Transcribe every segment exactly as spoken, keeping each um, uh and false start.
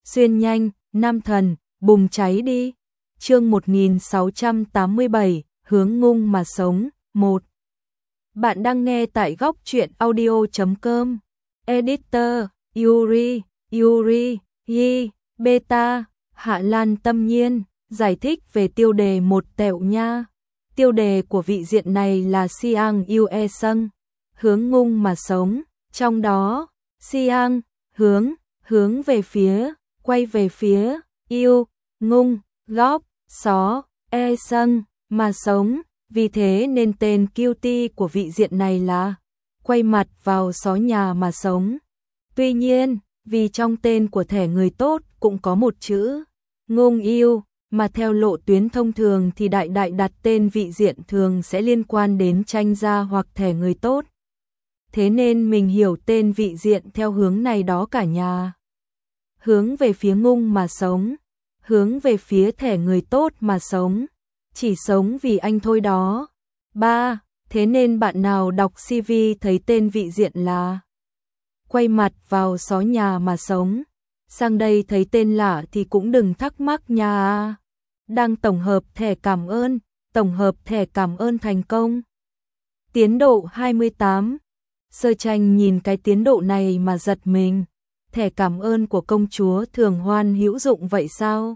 xuyên nhanh, nam thần, bùng cháy đi. Chương một nghìn sáu trăm tám mươi bảy, hướng ngung mà sống, một. Bạn đang nghe tại góc truyện audio chấm com. Editor, Yuri, Yuri, Yi, Beta, Hạ Lan Tâm Nhiên, giải thích về tiêu đề một tẹo nha. Tiêu đề của vị diện này là Siang Yue Sung, hướng ngung mà sống, trong đó, Siang, hướng, hướng về phía, quay về phía, yêu, ngung, góc, xó, e sung, mà sống, vì thế nên tên Cutie của vị diện này là quay mặt vào xó nhà mà sống. Tuy nhiên, vì trong tên của thẻ người tốt cũng có một chữ ngung yêu, mà theo lộ tuyến thông thường thì đại đại đặt tên vị diện thường sẽ liên quan đến tranh gia hoặc thẻ người tốt. Thế nên mình hiểu tên vị diện theo hướng này đó cả nhà. Hướng về phía ngung mà sống, hướng về phía thẻ người tốt mà sống, chỉ sống vì anh thôi đó. ba. Thế nên bạn nào đọc xê vê thấy tên vị diện là quay mặt vào xó nhà mà sống, sang đây thấy tên lạ thì cũng đừng thắc mắc nha. Đang tổng hợp thẻ cảm ơn, tổng hợp thẻ cảm ơn thành công. Tiến độ hai mươi tám. Sơ tranh nhìn cái tiến độ này mà giật mình. Thẻ cảm ơn của công chúa Thường Hoan hữu dụng vậy sao?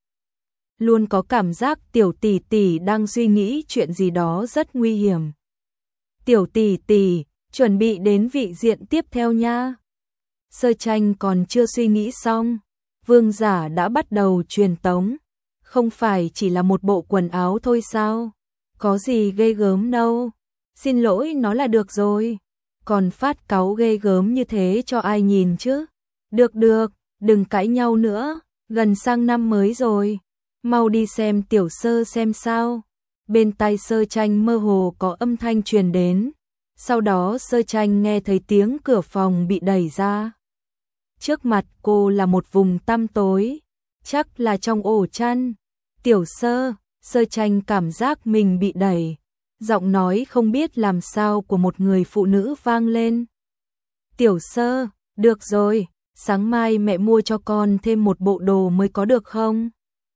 Luôn có cảm giác tiểu tỷ tỷ đang suy nghĩ chuyện gì đó rất nguy hiểm. Tiểu tỷ tỷ, chuẩn bị đến vị diện tiếp theo nha. Sơ tranh còn chưa suy nghĩ xong, vương giả đã bắt đầu truyền tống. Không phải chỉ là một bộ quần áo thôi sao? Có gì ghê gớm đâu. Xin lỗi nó là được rồi. Còn phát cáu ghê gớm như thế cho ai nhìn chứ? Được được, đừng cãi nhau nữa. Gần sang năm mới rồi. Mau đi xem tiểu sơ xem sao. Bên tai sơ tranh mơ hồ có âm thanh truyền đến. Sau đó sơ tranh nghe thấy tiếng cửa phòng bị đẩy ra. Trước mặt cô là một vùng tăm tối. Chắc là trong ổ chăn. Tiểu sơ, sơ tranh cảm giác mình bị đẩy. Giọng nói không biết làm sao của một người phụ nữ vang lên. Tiểu sơ, được rồi, sáng mai mẹ mua cho con thêm một bộ đồ mới có được không?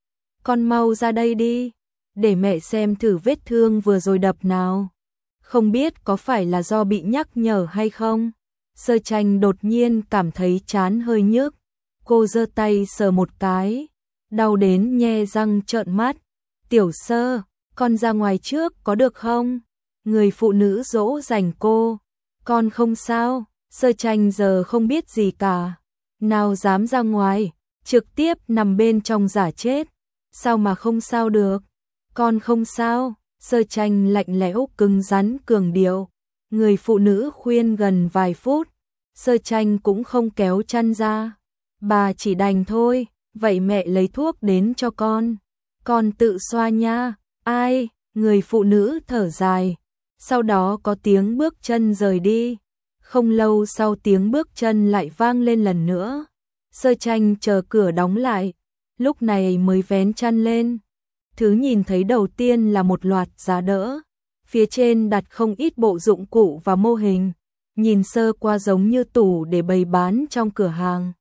Con mau ra đây đi, để mẹ xem thử vết thương vừa rồi đập nào. Không biết có phải là do bị nhắc nhở hay không? Sơ tranh đột nhiên cảm thấy chán hơi nhức. Cô giơ tay sờ một cái, đau đến nhe răng trợn mắt. Tiểu sơ, con ra ngoài trước có được không? Người phụ nữ dỗ dành cô. Con không sao, sơ tranh giờ không biết gì cả. Nào dám ra ngoài, trực tiếp nằm bên trong giả chết. Sao mà không sao được? Con không sao, sơ tranh lạnh lẽo cứng rắn cường điệu. Người phụ nữ khuyên gần vài phút, sơ tranh cũng không kéo chăn ra. Bà chỉ đành thôi, vậy mẹ lấy thuốc đến cho con. Con tự xoa nha. Ai? Người phụ nữ thở dài. Sau đó có tiếng bước chân rời đi. Không lâu sau tiếng bước chân lại vang lên lần nữa. Sơ tranh chờ cửa đóng lại. Lúc này mới vén chăn lên. Thứ nhìn thấy đầu tiên là một loạt giá đỡ. Phía trên đặt không ít bộ dụng cụ và mô hình. Nhìn sơ qua giống như tủ để bày bán trong cửa hàng.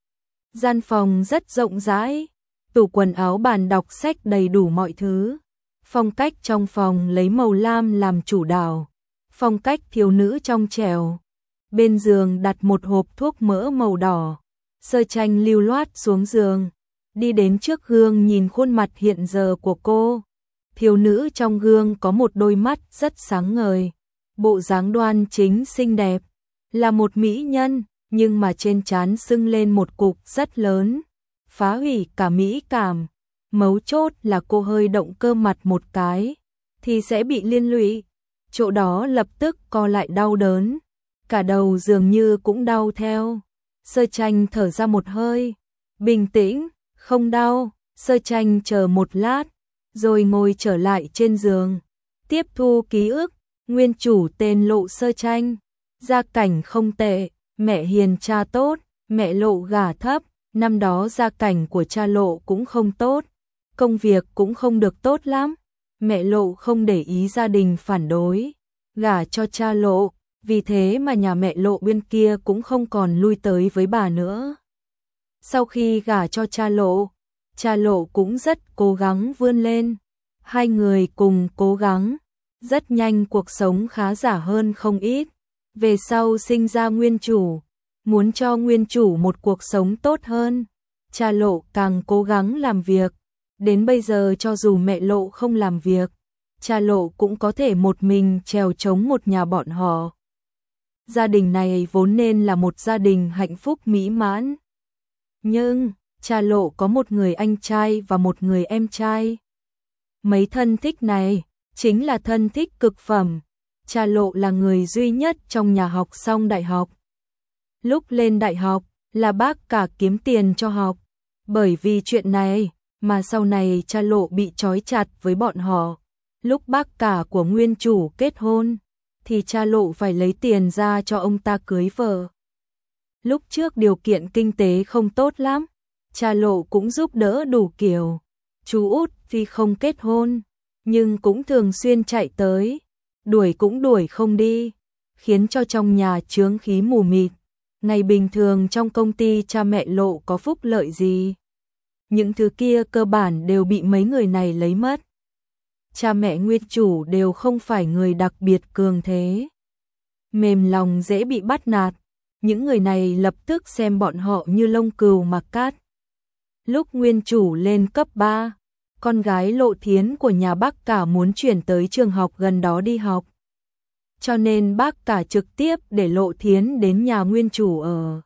Gian phòng rất rộng rãi. Tủ quần áo, bàn đọc sách đầy đủ mọi thứ. Phong cách trong phòng lấy màu lam làm chủ đạo. Phong cách thiếu nữ trong trẻo. Bên giường đặt một hộp thuốc mỡ màu đỏ. Sơ tranh lưu loát xuống giường. Đi đến trước gương nhìn khuôn mặt hiện giờ của cô. Thiếu nữ trong gương có một đôi mắt rất sáng ngời. Bộ dáng đoan chính xinh đẹp. Là một mỹ nhân, nhưng mà trên trán sưng lên một cục rất lớn. Phá hủy cả mỹ cảm. Mấu chốt là cô hơi động cơ mặt một cái thì sẽ bị liên lụy. Chỗ đó lập tức co lại đau đớn. Cả đầu dường như cũng đau theo. Sơ tranh thở ra một hơi. Bình tĩnh, không đau. Sơ tranh chờ một lát, rồi ngồi trở lại trên giường. Tiếp thu ký ức. Nguyên chủ tên Lộ Sơ tranh. Gia cảnh không tệ, mẹ hiền cha tốt, mẹ Lộ gả thấp. Năm đó gia cảnh của cha Lộ cũng không tốt. Công việc cũng không được tốt lắm. Mẹ Lộ không để ý gia đình phản đối, gả cho cha Lộ, vì thế mà nhà mẹ Lộ bên kia cũng không còn lui tới với bà nữa. Sau khi gả cho cha Lộ, cha Lộ cũng rất cố gắng vươn lên. Hai người cùng cố gắng, rất nhanh cuộc sống khá giả hơn không ít. Về sau sinh ra nguyên chủ, muốn cho nguyên chủ một cuộc sống tốt hơn. Cha Lộ càng cố gắng làm việc, đến bây giờ cho dù mẹ Lộ không làm việc, cha Lộ cũng có thể một mình trèo chống một nhà bọn họ. Gia đình này vốn nên là một gia đình hạnh phúc mỹ mãn. Nhưng, cha Lộ có một người anh trai và một người em trai. Mấy thân thích này, chính là thân thích cực phẩm. Cha Lộ là người duy nhất trong nhà học xong đại học. Lúc lên đại học, là bác cả kiếm tiền cho học. Bởi vì chuyện này, mà sau này cha Lộ bị trói chặt với bọn họ. Lúc bác cả của nguyên chủ kết hôn, thì cha Lộ phải lấy tiền ra cho ông ta cưới vợ. Lúc trước điều kiện kinh tế không tốt lắm, cha Lộ cũng giúp đỡ đủ kiểu. Chú út thì không kết hôn, nhưng cũng thường xuyên chạy tới, đuổi cũng đuổi không đi, khiến cho trong nhà chướng khí mù mịt. Ngày bình thường trong công ty cha mẹ Lộ có phúc lợi gì, những thứ kia cơ bản đều bị mấy người này lấy mất. Cha mẹ nguyên chủ đều không phải người đặc biệt cường thế, mềm lòng dễ bị bắt nạt. Những người này lập tức xem bọn họ như lông cừu mà cát. Lúc nguyên chủ lên cấp ba, con gái Lộ Thiến của nhà bác cả muốn chuyển tới trường học gần đó đi học. Cho nên bác cả trực tiếp để Lộ Thiến đến nhà nguyên chủ ở.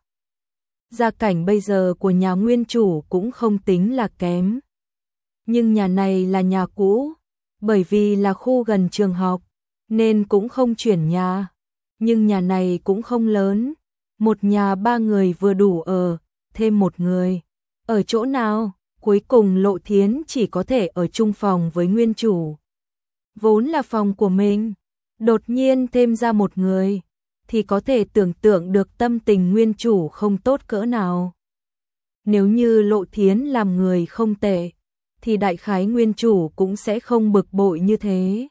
Gia cảnh bây giờ của nhà nguyên chủ cũng không tính là kém. Nhưng nhà này là nhà cũ, bởi vì là khu gần trường học, nên cũng không chuyển nhà. Nhưng nhà này cũng không lớn, một nhà ba người vừa đủ ở, thêm một người. Ở chỗ nào? Cuối cùng Lộ Thiến chỉ có thể ở chung phòng với nguyên chủ. Vốn là phòng của mình, đột nhiên thêm ra một người, thì có thể tưởng tượng được tâm tình nguyên chủ không tốt cỡ nào. Nếu như Lộ Thiến làm người không tệ, thì đại khái nguyên chủ cũng sẽ không bực bội như thế.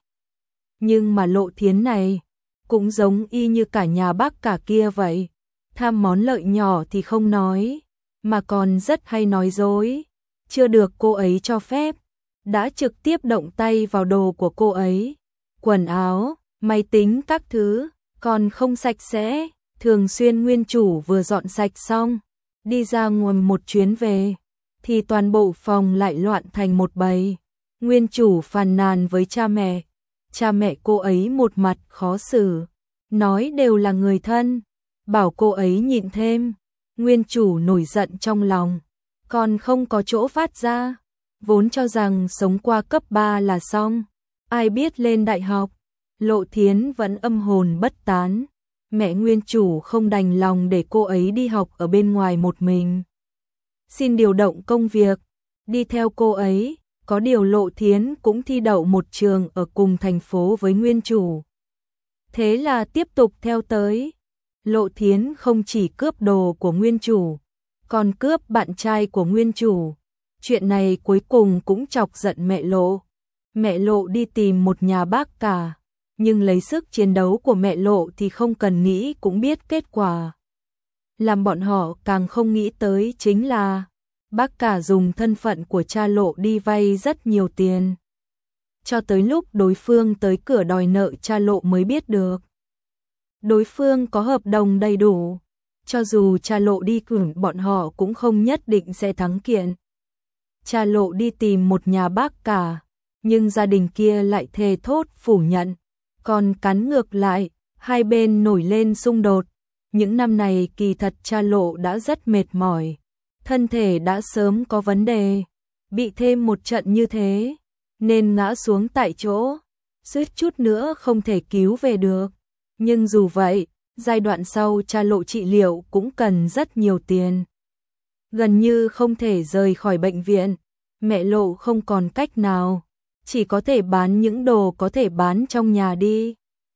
Nhưng mà Lộ Thiến này, cũng giống y như cả nhà bác cả kia vậy. Tham món lợi nhỏ thì không nói, mà còn rất hay nói dối. Chưa được cô ấy cho phép, đã trực tiếp động tay vào đồ của cô ấy. Quần áo, máy tính các thứ, còn không sạch sẽ. Thường xuyên nguyên chủ vừa dọn sạch xong, đi ra ngoài một chuyến về, thì toàn bộ phòng lại loạn thành một bầy. Nguyên chủ phàn nàn với cha mẹ. Cha mẹ cô ấy một mặt khó xử, nói đều là người thân, bảo cô ấy nhịn thêm. Nguyên chủ nổi giận trong lòng, còn không có chỗ phát ra. Vốn cho rằng sống qua cấp ba là xong, ai biết lên đại học, Lộ Thiến vẫn âm hồn bất tán. Mẹ nguyên chủ không đành lòng để cô ấy đi học ở bên ngoài một mình, xin điều động công việc, đi theo cô ấy. Có điều Lộ Thiến cũng thi đậu một trường ở cùng thành phố với nguyên chủ. Thế là tiếp tục theo tới. Lộ Thiến không chỉ cướp đồ của nguyên chủ, còn cướp bạn trai của nguyên chủ. Chuyện này cuối cùng cũng chọc giận mẹ Lộ. Mẹ Lộ đi tìm một nhà bác cả, nhưng lấy sức chiến đấu của mẹ Lộ thì không cần nghĩ cũng biết kết quả. Làm bọn họ càng không nghĩ tới chính là bác cả dùng thân phận của cha Lộ đi vay rất nhiều tiền. Cho tới lúc đối phương tới cửa đòi nợ cha Lộ mới biết được. Đối phương có hợp đồng đầy đủ, cho dù cha Lộ đi cử bọn họ cũng không nhất định sẽ thắng kiện. Cha Lộ đi tìm một nhà bác cả, nhưng gia đình kia lại thề thốt phủ nhận, còn cắn ngược lại, hai bên nổi lên xung đột. Những năm này kỳ thật cha Lộ đã rất mệt mỏi, thân thể đã sớm có vấn đề, bị thêm một trận như thế, nên ngã xuống tại chỗ, suýt chút nữa không thể cứu về được. Nhưng dù vậy, giai đoạn sau cha Lộ trị liệu cũng cần rất nhiều tiền. Gần như không thể rời khỏi bệnh viện, mẹ Lộ không còn cách nào, chỉ có thể bán những đồ có thể bán trong nhà đi.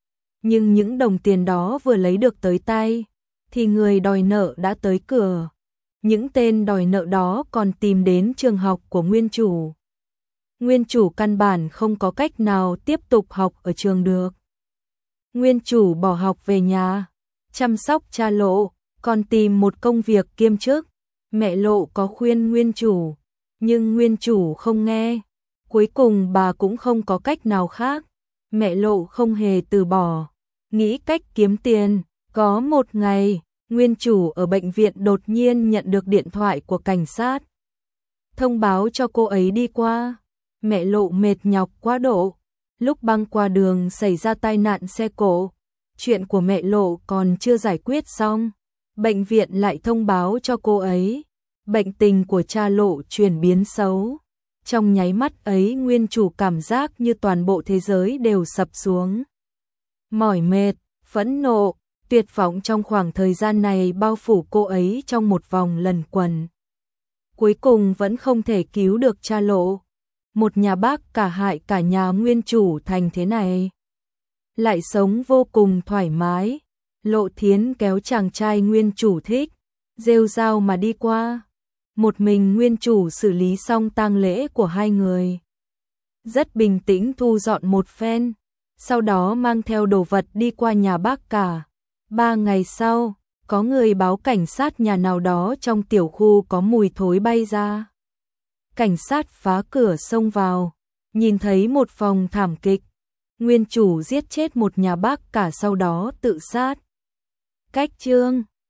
Nhưng những đồng tiền đó vừa lấy được tới tay, thì người đòi nợ đã tới cửa. Những tên đòi nợ đó còn tìm đến trường học của nguyên chủ. Nguyên chủ căn bản không có cách nào tiếp tục học ở trường được. Nguyên chủ bỏ học về nhà, chăm sóc cha Lộ, còn tìm một công việc kiêm chức. Mẹ Lộ có khuyên nguyên chủ, nhưng nguyên chủ không nghe. Cuối cùng bà cũng không có cách nào khác. Mẹ Lộ không hề từ bỏ, nghĩ cách kiếm tiền. Có một ngày, nguyên chủ ở bệnh viện đột nhiên nhận được điện thoại của cảnh sát. Thông báo cho cô ấy đi qua. Mẹ Lộ mệt nhọc quá độ. Lúc băng qua đường xảy ra tai nạn xe cộ. Chuyện của mẹ Lộ còn chưa giải quyết xong. Bệnh viện lại thông báo cho cô ấy. Bệnh tình của cha Lộ chuyển biến xấu. Trong nháy mắt ấy nguyên chủ cảm giác như toàn bộ thế giới đều sập xuống. Mỏi mệt, phẫn nộ, tuyệt vọng trong khoảng thời gian này bao phủ cô ấy trong một vòng lẩn quẩn. Cuối cùng vẫn không thể cứu được cha Lộ. Một nhà bác cả hại cả nhà nguyên chủ thành thế này. Lại sống vô cùng thoải mái. Lộ Thiến kéo chàng trai nguyên chủ thích, rêu rao mà đi qua. Một mình nguyên chủ xử lý xong tang lễ của hai người. Rất bình tĩnh thu dọn một phen, sau đó mang theo đồ vật đi qua nhà bác cả. Ba ngày sau, có người báo cảnh sát nhà nào đó trong tiểu khu có mùi thối bay ra. Cảnh sát phá cửa xông vào, nhìn thấy một phòng thảm kịch. Nguyên chủ giết chết một nhà bác cả sau đó tự sát. Cách chương